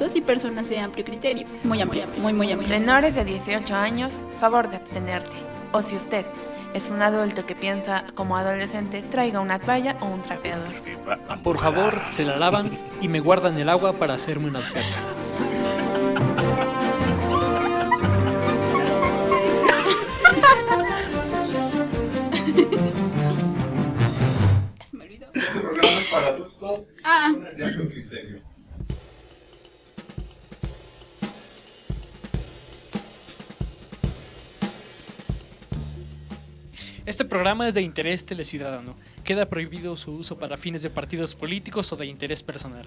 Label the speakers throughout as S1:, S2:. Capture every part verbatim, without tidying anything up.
S1: adultos y personas de amplio criterio. Muy amplio, muy, muy amplio.
S2: Menores de dieciocho años, favor de abstenerte. O si usted es un adulto que piensa como adolescente, traiga una toalla o un trapeador.
S3: Por favor, se la lavan y me guardan el agua para hacerme unas ganas.
S1: Me olvidó.
S4: Para todos.
S1: Ah.
S4: De amplio criterio.
S3: Este programa es de interés teleciudadano. Queda prohibido su uso para fines de partidos políticos o de interés personal.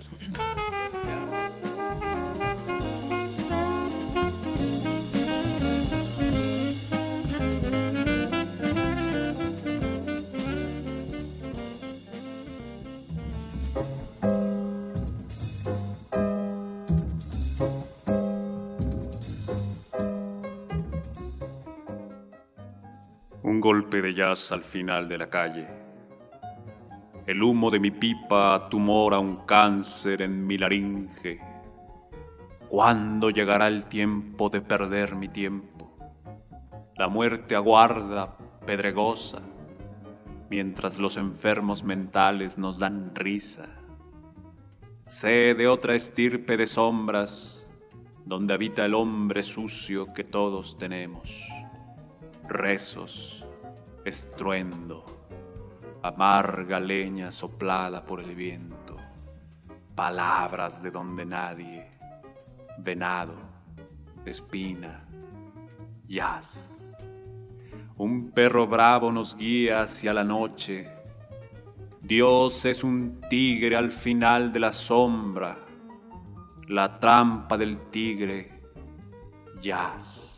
S5: Un golpe de jazz al final de la calle. El humo de mi pipa tumora un cáncer en mi laringe. ¿Cuándo llegará el tiempo de perder mi tiempo? La muerte aguarda, pedregosa, mientras los enfermos mentales nos dan risa. Sé de otra estirpe de sombras, donde habita el hombre sucio que todos tenemos. Rezos, estruendo, amarga leña soplada por el viento, palabras de donde nadie, venado, espina, jazz. Un perro bravo nos guía hacia la noche. Dios es un tigre al final de la sombra, la trampa del tigre, jazz.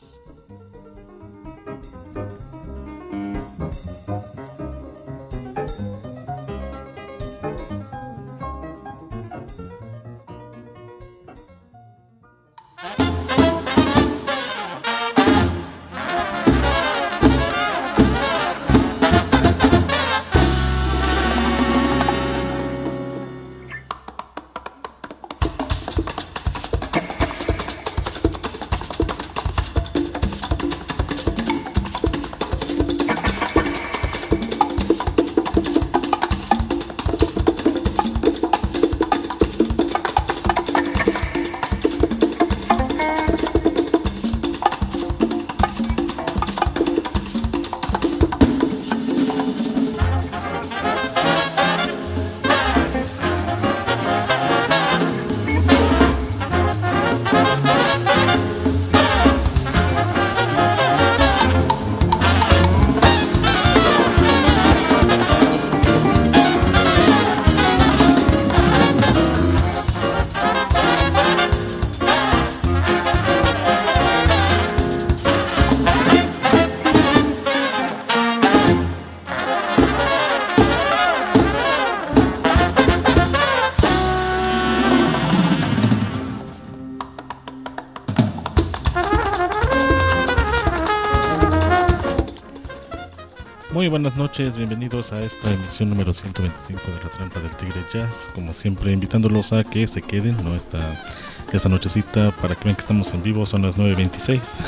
S6: Muy buenas noches, bienvenidos a esta emisión número ciento veinticinco de La Trampa del Tigre Jazz. Como siempre, invitándolos a que se queden, ¿no? Esta, esta nochecita, para que vean que estamos en vivo, son las nueve veintiséis.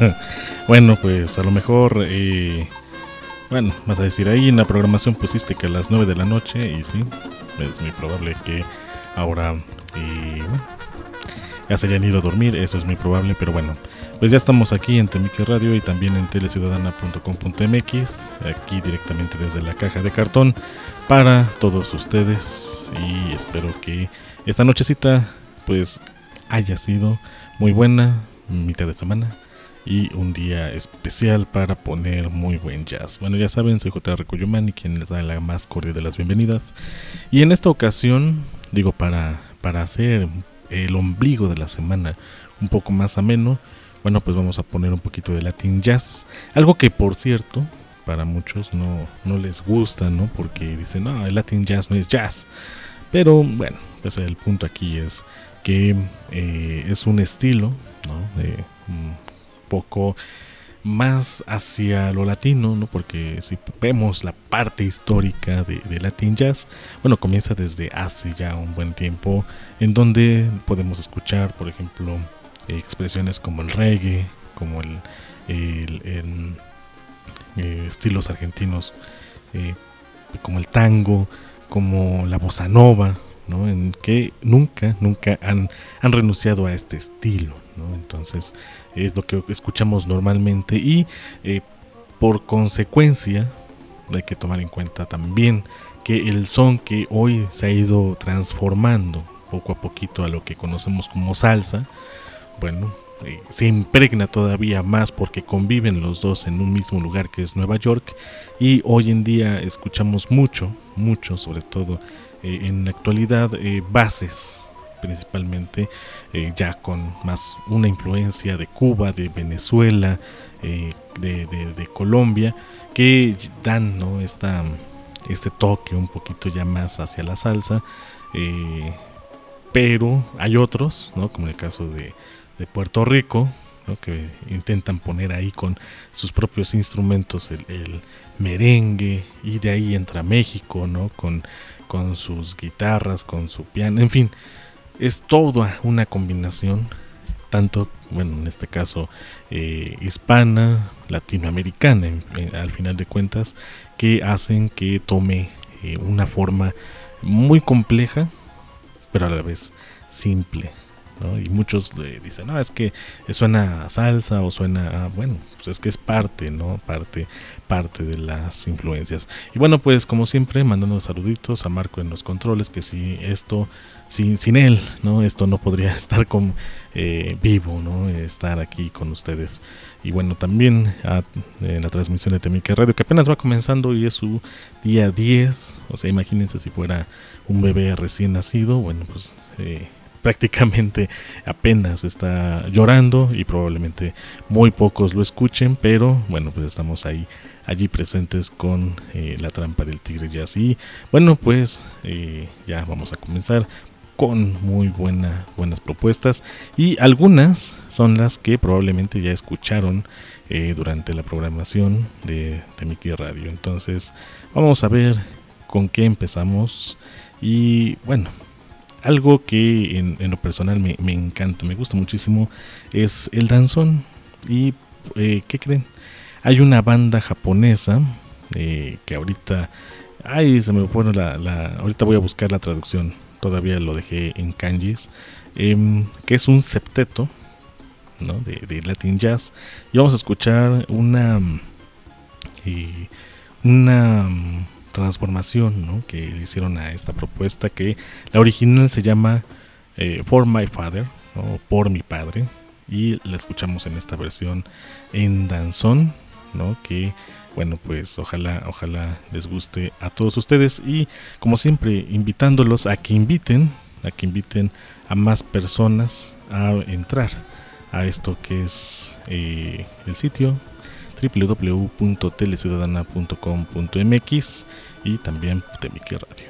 S6: Bueno, pues a lo mejor, eh, bueno, vas a decir, ahí en la programación pusiste que a las nueve de la noche, y sí, es muy probable que ahora, eh, bueno, ya se hayan ido a dormir, eso es muy probable, pero bueno, pues ya estamos aquí en Temique Radio y también en teleciudadana punto com punto m x, aquí directamente desde la caja de cartón para todos ustedes, y espero que esta nochecita pues haya sido muy buena, mitad de semana y un día especial para poner muy buen jazz. Bueno, ya saben, soy J R Cuyumani, quien les da la más cordial de las bienvenidas, y en esta ocasión, digo, para, para hacer el ombligo de la semana un poco más ameno, bueno, pues vamos a poner un poquito de Latin Jazz, algo que por cierto para muchos no, no les gusta, ¿no? Porque dicen, no, el Latin Jazz no es jazz, pero bueno, pues el punto aquí es que eh, es un estilo, ¿no? Eh, un poco más hacia lo latino, ¿no? Porque si vemos la parte histórica de, de Latin Jazz, bueno, comienza desde hace ya un buen tiempo, en donde podemos escuchar, por ejemplo, expresiones como el reggae, como el, el, el eh, estilos argentinos, eh, como el tango, como la bossa nova, ¿no? En que nunca, nunca han, han renunciado a este estilo, ¿no? Entonces es lo que escuchamos normalmente y eh, por consecuencia hay que tomar en cuenta también que el son que hoy se ha ido transformando poco a poquito a lo que conocemos como salsa, bueno, eh, se impregna todavía más porque conviven los dos en un mismo lugar que es Nueva York, y hoy en día escuchamos mucho, mucho, sobre todo eh, en la actualidad, eh, bases principalmente eh, ya con más una influencia de Cuba, de Venezuela, eh, de, de, de Colombia, que dan, ¿no? Esta, este toque un poquito ya más hacia la salsa, eh, pero hay otros, ¿no? Como en el caso de, de Puerto Rico, ¿no? Que intentan poner ahí con sus propios instrumentos el, el merengue, y de ahí entra México, ¿no? Con, con sus guitarras, con su piano, en fin. Es toda una combinación, tanto, bueno, en este caso, eh, hispana, latinoamericana, en, en, al final de cuentas, que hacen que tome eh, una forma muy compleja, pero a la vez simple, ¿no? Y muchos eh, dicen, no, es que suena a salsa o suena a, bueno, pues es que es parte, ¿no? Parte, parte de las influencias. Y bueno, pues como siempre, mandando saluditos a Marco en los controles, que si esto... Sin, sin él, ¿no? Esto no podría estar con, eh, vivo, ¿no? Estar aquí con ustedes. Y bueno, también a, en la transmisión de Temique Radio, que apenas va comenzando y es su día diez. O sea, imagínense si fuera un bebé recién nacido. Bueno, pues eh, prácticamente apenas está llorando y probablemente muy pocos lo escuchen. Pero bueno, pues estamos ahí, allí presentes con eh, la trampa del Tigre Jazz. Y bueno, pues eh, ya vamos a comenzar con muy buena, buenas propuestas, y algunas son las que probablemente ya escucharon eh, durante la programación de Temique Radio. Entonces vamos a ver con qué empezamos. Y bueno, algo que en, en lo personal me, me encanta, me gusta muchísimo, es el danzón. Y eh, ¿qué creen? Hay una banda japonesa eh, que ahorita, ay, se me fue la, la, ahorita voy a buscar la traducción, todavía lo dejé en kanjis, eh, que es un septeto, ¿no? de, de Latin Jazz, y vamos a escuchar una eh, una transformación, ¿no? que le hicieron a esta propuesta, que la original se llama eh, For My Father, ¿no? Por mi padre, y la escuchamos en esta versión en danzón, ¿no? que bueno, pues ojalá, ojalá les guste a todos ustedes, y como siempre invitándolos a que inviten, a que inviten a más personas a entrar a esto que es eh, el sitio doble u doble u doble u punto teleciudadana punto com punto m x y también Temique Radio.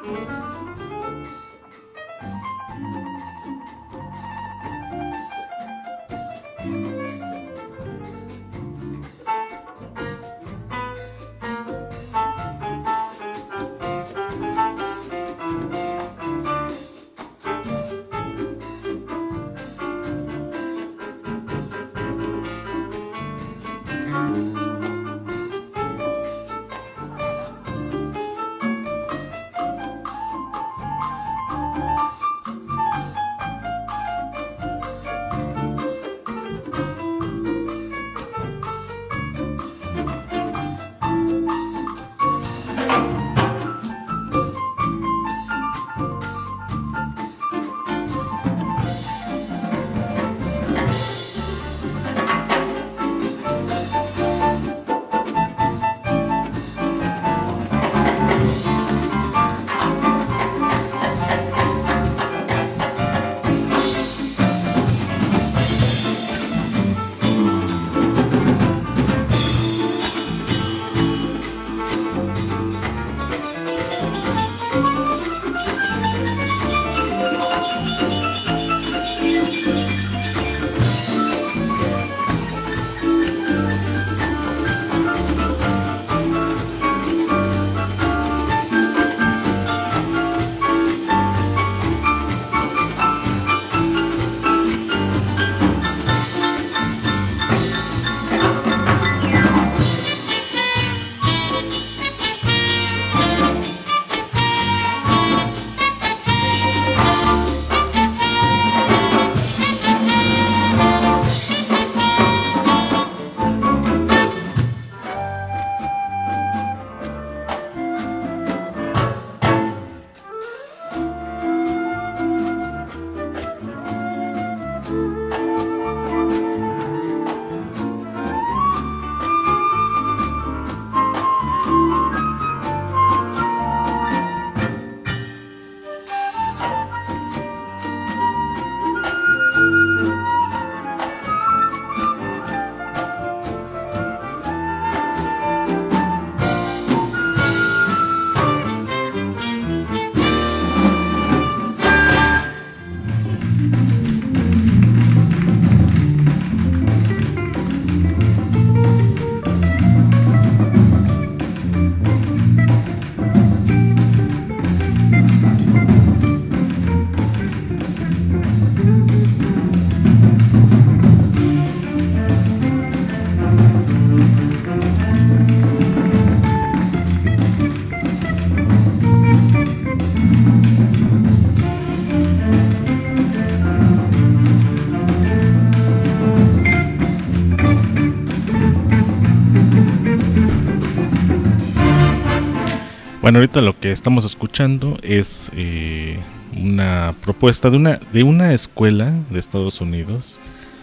S6: Bueno, ahorita lo que estamos escuchando es eh, una propuesta de una de una escuela de Estados Unidos.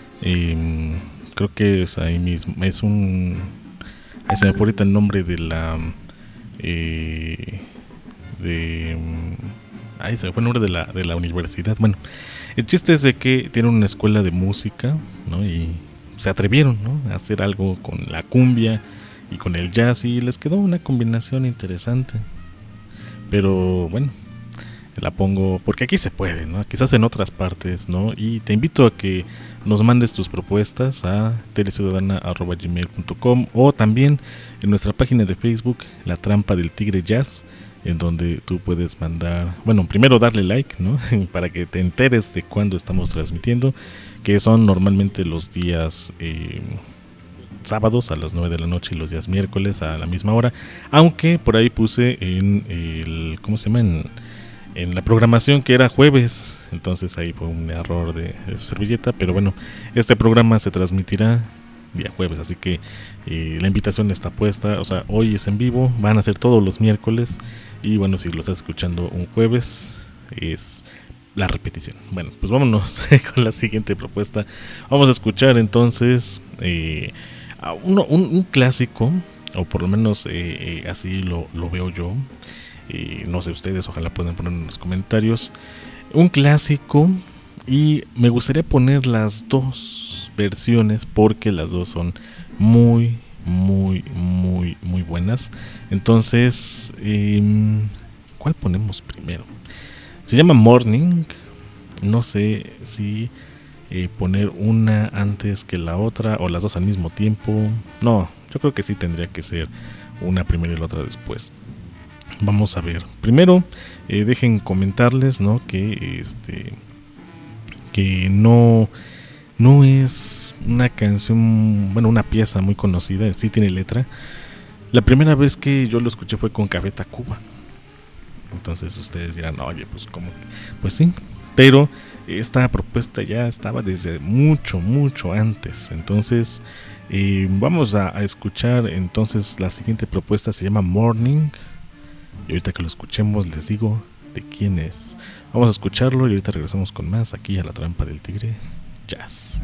S6: Eh, creo que es ahí mismo, es un... Ahí se me fue ahorita el nombre de la... Eh, de... Ahí se me fue el nombre de la, de la universidad. Bueno, el chiste es de que tienen una escuela de música, ¿no? Y se atrevieron, ¿no?, a hacer algo con la cumbia y con el jazz, y les quedó una combinación interesante. Pero bueno, la pongo porque aquí se puede, ¿no? Quizás en otras partes, ¿no? Y te invito a que nos mandes tus propuestas a teleciudadana arroba gmail punto com o también en nuestra página de Facebook, La Trampa del Tigre Jazz, en donde tú puedes mandar, bueno, primero darle like, ¿no? Para que te enteres de cuándo estamos transmitiendo, que son normalmente los días eh, sábados a las nueve de la noche y los días miércoles a la misma hora, aunque por ahí puse en el, ¿cómo se llama? En, en la programación que era jueves, entonces ahí fue un error de, de su servilleta, pero bueno, este programa se transmitirá día jueves, así que eh, la invitación está puesta. O sea, hoy es en vivo, van a ser todos los miércoles, y bueno, si lo estás escuchando un jueves es la repetición. Bueno, pues vámonos con la siguiente propuesta. Vamos a escuchar entonces eh, uno, un, un clásico, o por lo menos eh, eh, así lo, lo veo yo. Eh, no sé ustedes, ojalá puedan poner en los comentarios. Un clásico, y me gustaría poner las dos versiones porque las dos son muy, muy, muy, muy buenas. Entonces, eh, ¿cuál ponemos primero? Se llama Morning. No sé si eh, poner una antes que la otra o las dos al mismo tiempo. No, yo creo que sí tendría que ser una primero y la otra después. Vamos a ver. Primero, eh, dejen comentarles, ¿no? Que este que no no es una canción, bueno, una pieza muy conocida. Sí tiene letra. La primera vez que yo lo escuché fue con Café Tacuba. Entonces ustedes dirán, oye, pues ¿cómo? Pues sí, pero esta propuesta ya estaba desde mucho, mucho antes. Entonces eh, vamos a, a escuchar entonces la siguiente propuesta. Se llama Morning. Y ahorita que lo escuchemos les digo de quién es. Vamos a escucharlo y ahorita regresamos con más aquí a La Trampa del Tigre Jazz.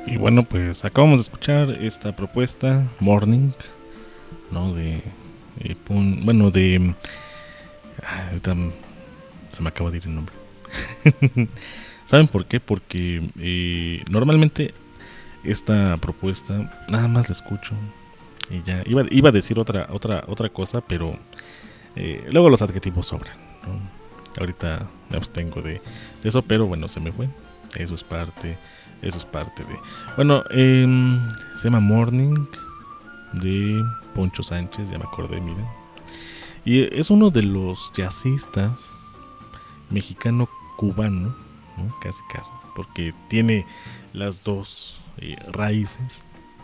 S6: Y bueno, pues acabamos de escuchar esta propuesta, Morning, ¿no? De, eh, pun, bueno, de... ah, ahorita se me acaba de ir el nombre. ¿Saben por qué? Porque eh, normalmente esta propuesta nada más la escucho y ya. Iba, iba a decir otra, otra, otra cosa, pero eh, luego los adjetivos sobran, ¿no? Ahorita me abstengo de, de eso, pero bueno, se me fue. Eso es parte, eso es parte de... Bueno, eh, se llama Morning, de Poncho Sánchez, ya me acordé, miren. Y es uno de los jazzistas mexicano-cubano, ¿no? Casi casi, porque tiene las dos eh, raíces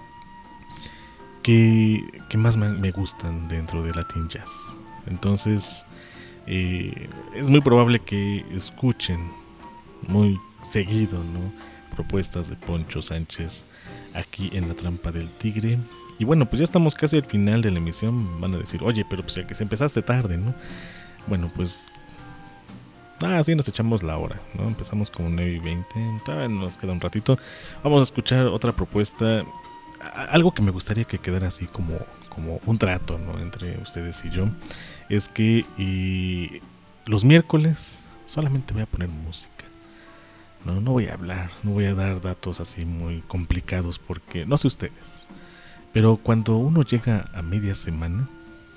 S6: que, que más me, me gustan dentro de Latin Jazz. Entonces eh, es muy probable que escuchen muy seguido, ¿no? Propuestas de Poncho Sánchez aquí en La Trampa del Tigre. Y bueno, pues ya estamos casi al final de la emisión. Van a decir, oye, pero pues ya que se empezaste tarde, ¿no? Bueno, pues ah, sí, nos echamos la hora, ¿no? Empezamos como nueve y veinte, todavía nos queda un ratito. Vamos a escuchar otra propuesta, algo que me gustaría que quedara así como, como un trato, ¿no? Entre ustedes y yo. Es que y los miércoles solamente voy a poner música. No, no voy a hablar, no voy a dar datos así muy complicados porque, no sé ustedes, pero cuando uno llega a media semana,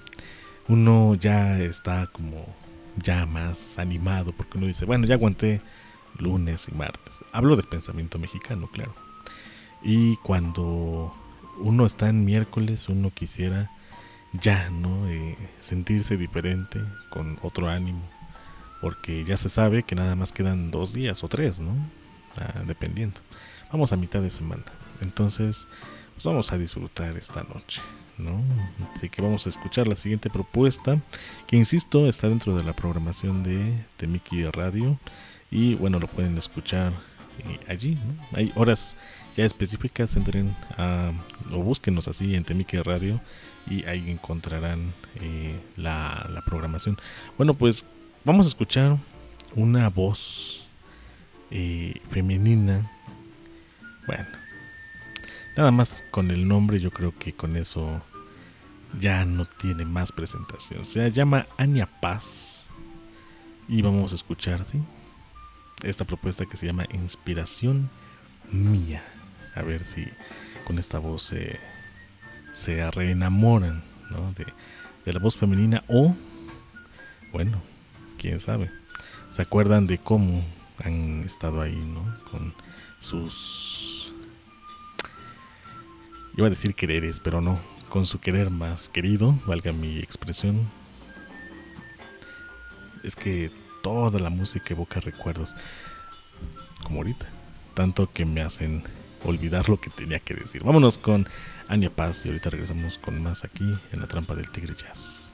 S6: uno ya está como ya más animado porque uno dice, bueno, ya aguanté lunes y martes. Hablo del pensamiento mexicano, claro. Y cuando uno está en miércoles, uno quisiera ya, ¿no? Eh, sentirse diferente, con otro ánimo. Porque ya se sabe que nada más quedan dos días o tres, ¿no? Ah, dependiendo. Vamos a mitad de semana. Entonces, pues vamos a disfrutar esta noche, ¿no? Así que vamos a escuchar la siguiente propuesta, que insisto, está dentro de la programación de Temiki Radio. Y bueno, lo pueden escuchar eh, allí, ¿no? Hay horas ya específicas, entren a, o búsquenos así en Temiki Radio y ahí encontrarán eh, la, la programación. Bueno, pues vamos a escuchar una voz eh, femenina. Bueno, nada más con el nombre yo creo que con eso ya no tiene más presentación. Se llama Ania Paz y vamos a escuchar, ¿sí?, esta propuesta que se llama Inspiración Mía. A ver si con esta voz se, se reenamoran, ¿no? de, de la voz femenina o, bueno, quién sabe, se acuerdan de cómo han estado ahí, ¿no? Con sus, iba a decir quereres, pero no, con su querer más querido, valga mi expresión. Es que toda la música evoca recuerdos, como ahorita, tanto que me hacen olvidar lo que tenía que decir. Vámonos con Ania Paz y ahorita regresamos con más aquí en La Trampa del Tigre Jazz.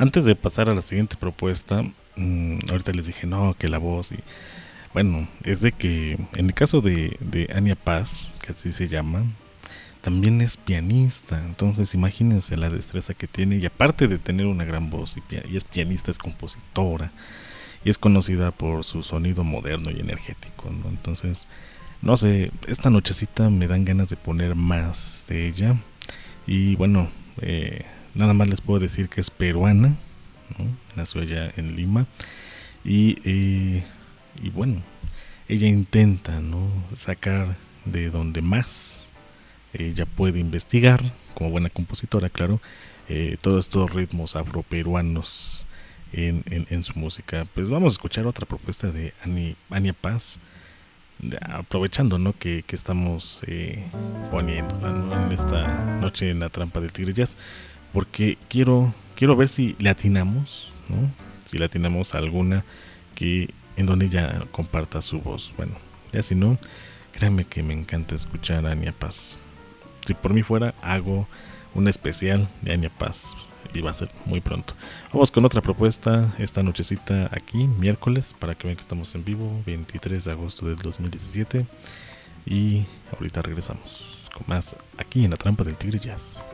S6: Antes de pasar a la siguiente propuesta, mmm, ahorita les dije no, que la voz y bueno, es de que en el caso de, de Ania Paz, que así se llama, también es pianista. Entonces imagínense la destreza que tiene, y aparte de tener una gran voz y, pia- y es pianista, es compositora y es conocida por su sonido moderno y energético, ¿no? Entonces, no sé, esta nochecita me dan ganas de poner más de ella. Y bueno, eh, nada más les puedo decir que es peruana, ¿no? Nació allá en Lima y... Eh, Y bueno, ella intenta, ¿no?, sacar de donde más ella puede investigar, como buena compositora, claro, eh, todos estos ritmos afroperuanos en, en, en su música. Pues vamos a escuchar otra propuesta de Ani, Ania Paz, aprovechando, ¿no?, que, que estamos eh, poniéndola, ¿no?, en esta noche en la trampa del Tigre Jazz, porque quiero, quiero ver si le atinamos, ¿no?, si le atinamos a alguna que en donde ella comparta su voz. Bueno, ya si no, créanme que me encanta escuchar a Ania Paz. Si por mí fuera, hago un especial de Ania Paz y va a ser muy pronto. Vamos con otra propuesta esta nochecita aquí, miércoles, para que vean que estamos en vivo, veintitrés de agosto del dos mil diecisiete, y ahorita regresamos con más aquí en la trampa del Tigre Jazz.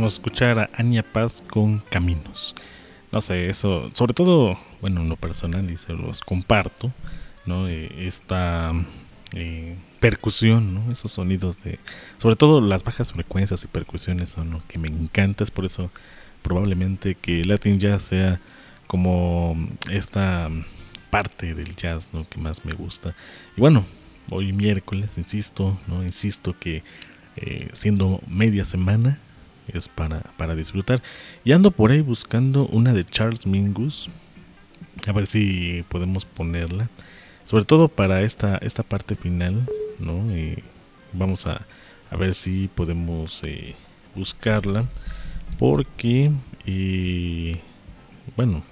S6: vamos a escuchar a Anya Paz con Caminos. No sé, eso, sobre todo, bueno, en lo personal, y se los comparto, ¿no? Eh, esta eh, percusión, ¿no? Esos sonidos de, sobre todo las bajas frecuencias y percusiones son lo que me encanta. Es por eso probablemente que Latin Jazz sea como esta parte del jazz, ¿no? Que más me gusta. Y bueno, hoy miércoles, insisto, ¿no? Insisto que eh, siendo media semana es para, para disfrutar. Y ando por ahí buscando una de Charles Mingus. A ver si podemos ponerla. Sobre todo para esta, esta parte final, ¿no? Y vamos a, a ver si podemos eh, buscarla. Porque, eh, bueno,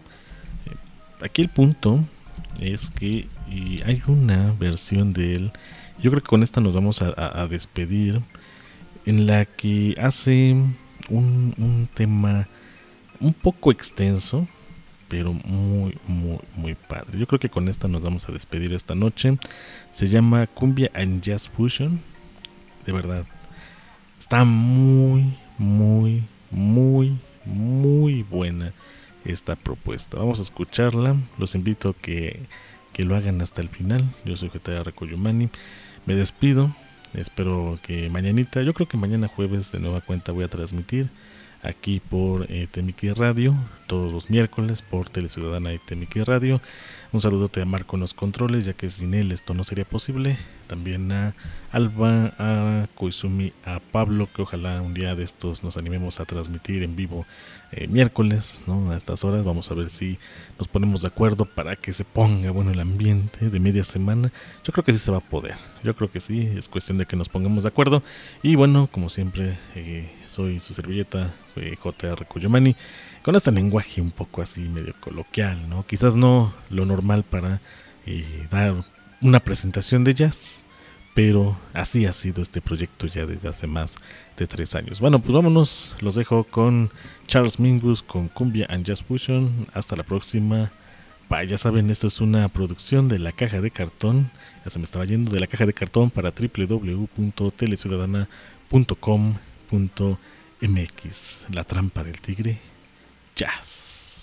S6: eh, aquí el punto es que eh, hay una versión de él. Yo creo que con esta nos vamos a, a, a despedir. En la que hace un, un tema un poco extenso, pero muy, muy, muy padre. Yo creo que con esta nos vamos a despedir esta noche. Se llama Cumbia and Jazz Fusion. De verdad, está muy, muy, muy, muy buena esta propuesta. Vamos a escucharla. Los invito a que, que lo hagan hasta el final. Yo soy J R Coyumani. Me despido. Espero que mañanita, yo creo que mañana jueves de nueva cuenta voy a transmitir aquí por eh, Temiquí Radio, todos los miércoles por Teleciudadana y Temiquí Radio. Un saludote a Marco en los controles, ya que sin él esto no sería posible. También a Alba, a Koizumi, a Pablo, que ojalá un día de estos nos animemos a transmitir en vivo eh, miércoles, ¿no? A estas horas. Vamos a ver si nos ponemos de acuerdo para que se ponga bueno el ambiente de media semana. Yo creo que sí se va a poder, yo creo que sí, es cuestión de que nos pongamos de acuerdo. Y bueno, como siempre, eh, soy su servilleta, eh, J R Coyumani, con este lenguaje un poco así medio coloquial, ¿no? Quizás no lo normal para eh, dar una presentación de jazz, pero así ha sido este proyecto ya desde hace más de tres años. Bueno, pues vámonos, los dejo con Charles Mingus con Cumbia and Jazz Fusion. Hasta la próxima. Bah, ya saben, esto es una producción de La Caja de Cartón. Ya se me estaba yendo, de La Caja de Cartón para doble u doble u doble u punto teleciudadana punto com punto m x. La trampa del tigre, jazz.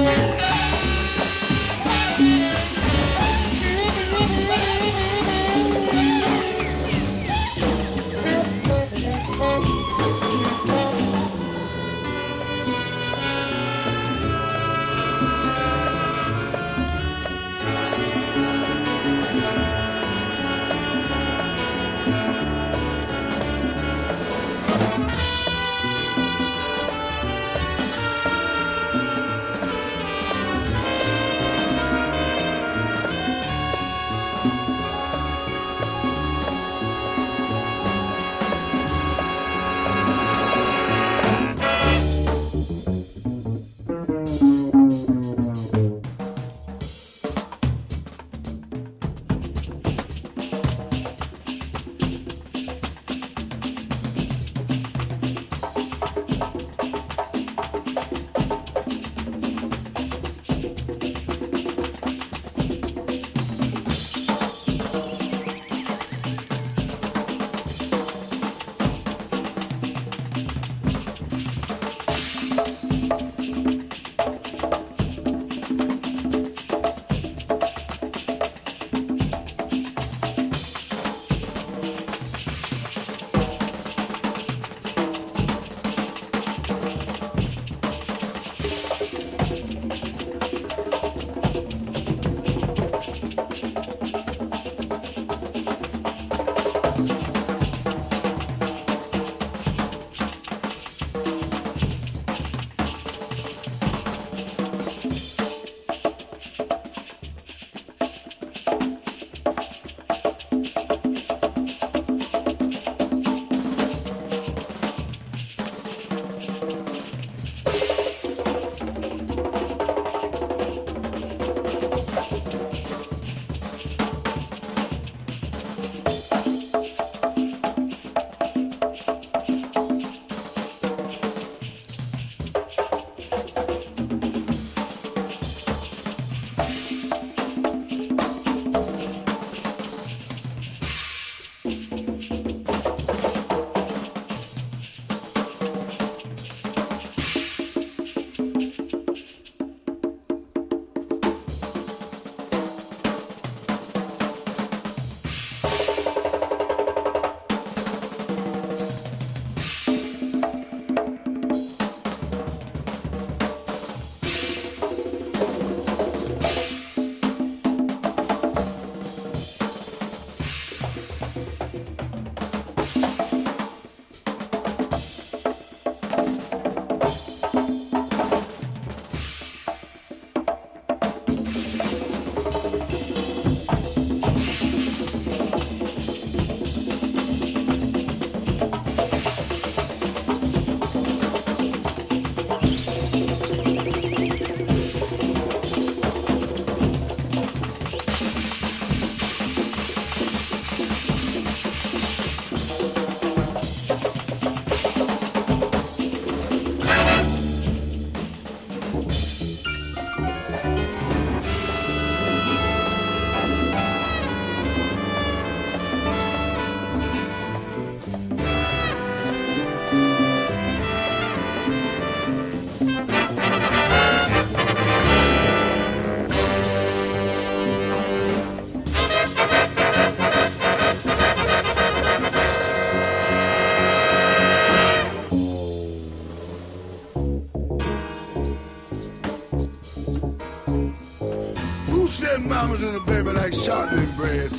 S7: said mama's little baby like shortening bread?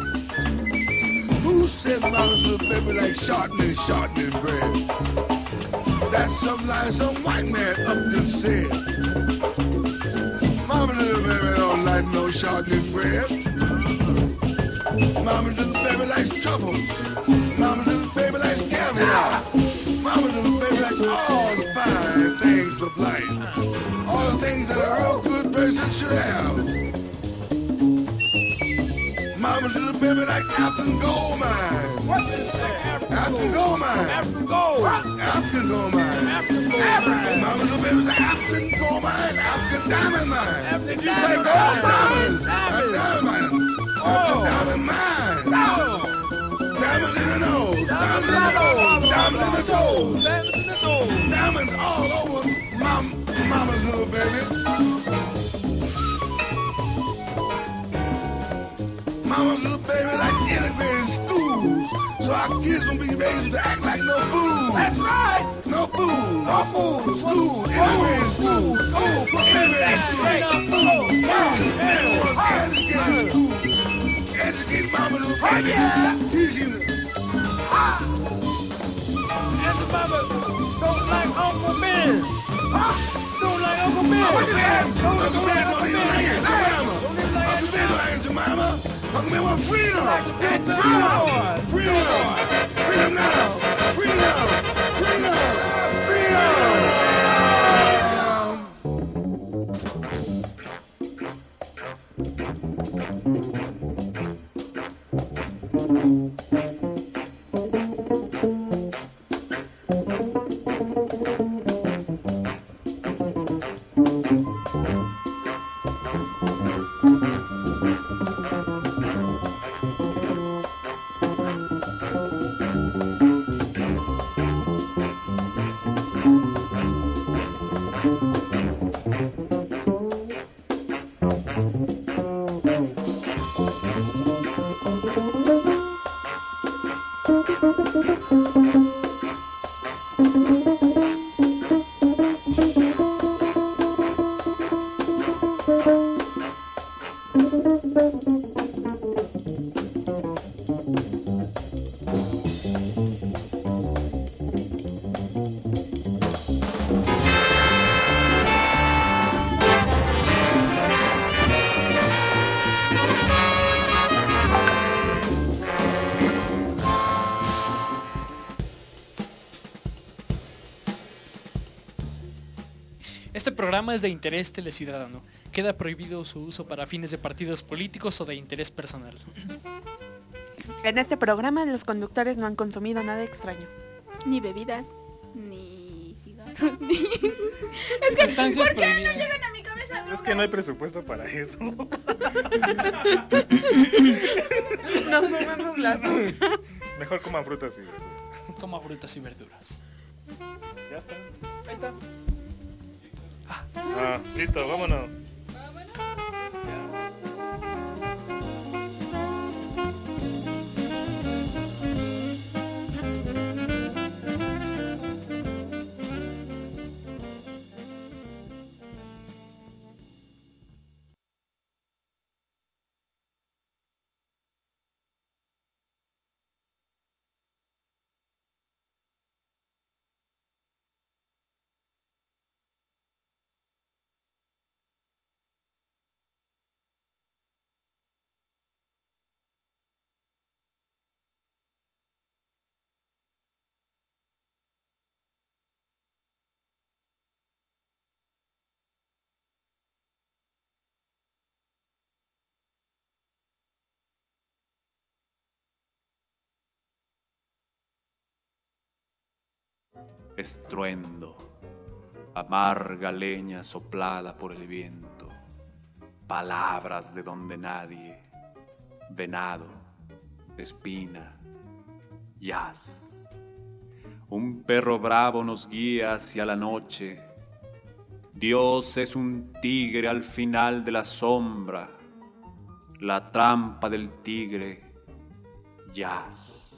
S7: Who said mama's little baby like shortening, shortening bread? That's some lie some white man up there said. Mama's little baby don't like no shortening bread. Mama's little baby likes truffles. Mama's little baby likes caviar. Mama's little baby likes all the fine things of life. All the things that a real good person should have. Mama's little baby like African gold mine. What's this? African gold mine. African gold. African gold mine. African gold mine. Mama's little baby's like African gold mine. African diamond mine. African diamond mine. Diamonds. Diamond mine. Oh. Diamond mine. Diamonds in the nose. Diamonds in the nose. Diamonds in the toes. Diamonds in the toes. Diamonds all over Mama. mama's little baby. Mama's little baby like integrated schools, so our kids don't be raised to act like no fools. That's right. No fools. No fools. School. Integrated school. School. Integrated school. Educated school. Educate mama little baby. Teach him.
S8: And the mama don't like Uncle Ben. Don't like Uncle Ben.
S7: Uncle Ben. Uncle Ben.
S8: Uncle Ben.
S7: Uncle Ben like Jemima. Uncle Ben want freedom.
S8: Freedom.
S7: Freedom. Freedom now. Freedom. Freedom. Freedom.
S3: Este programa es de interés teleciudadano. Queda prohibido su uso para fines de partidos políticos o de interés personal.
S2: En este programa los conductores no han consumido nada extraño.
S1: Ni bebidas, ni cigarros, ni...
S3: Es que,
S1: ¿Por qué
S3: prohibidas.
S1: no llegan a mi cabeza?
S9: Es que no hay presupuesto para eso.
S2: Nos fumamos las...
S9: Mejor coman frutas y verduras.
S3: Coma frutas y verduras.
S9: Ya está.
S3: Ahí está.
S9: Ah, listo, vámonos.
S5: Estruendo, amarga leña soplada por el viento, palabras de donde nadie, venado, espina, jazz. Un perro bravo nos guía hacia la noche. Dios es un tigre al final de la sombra, la trampa del tigre, jazz.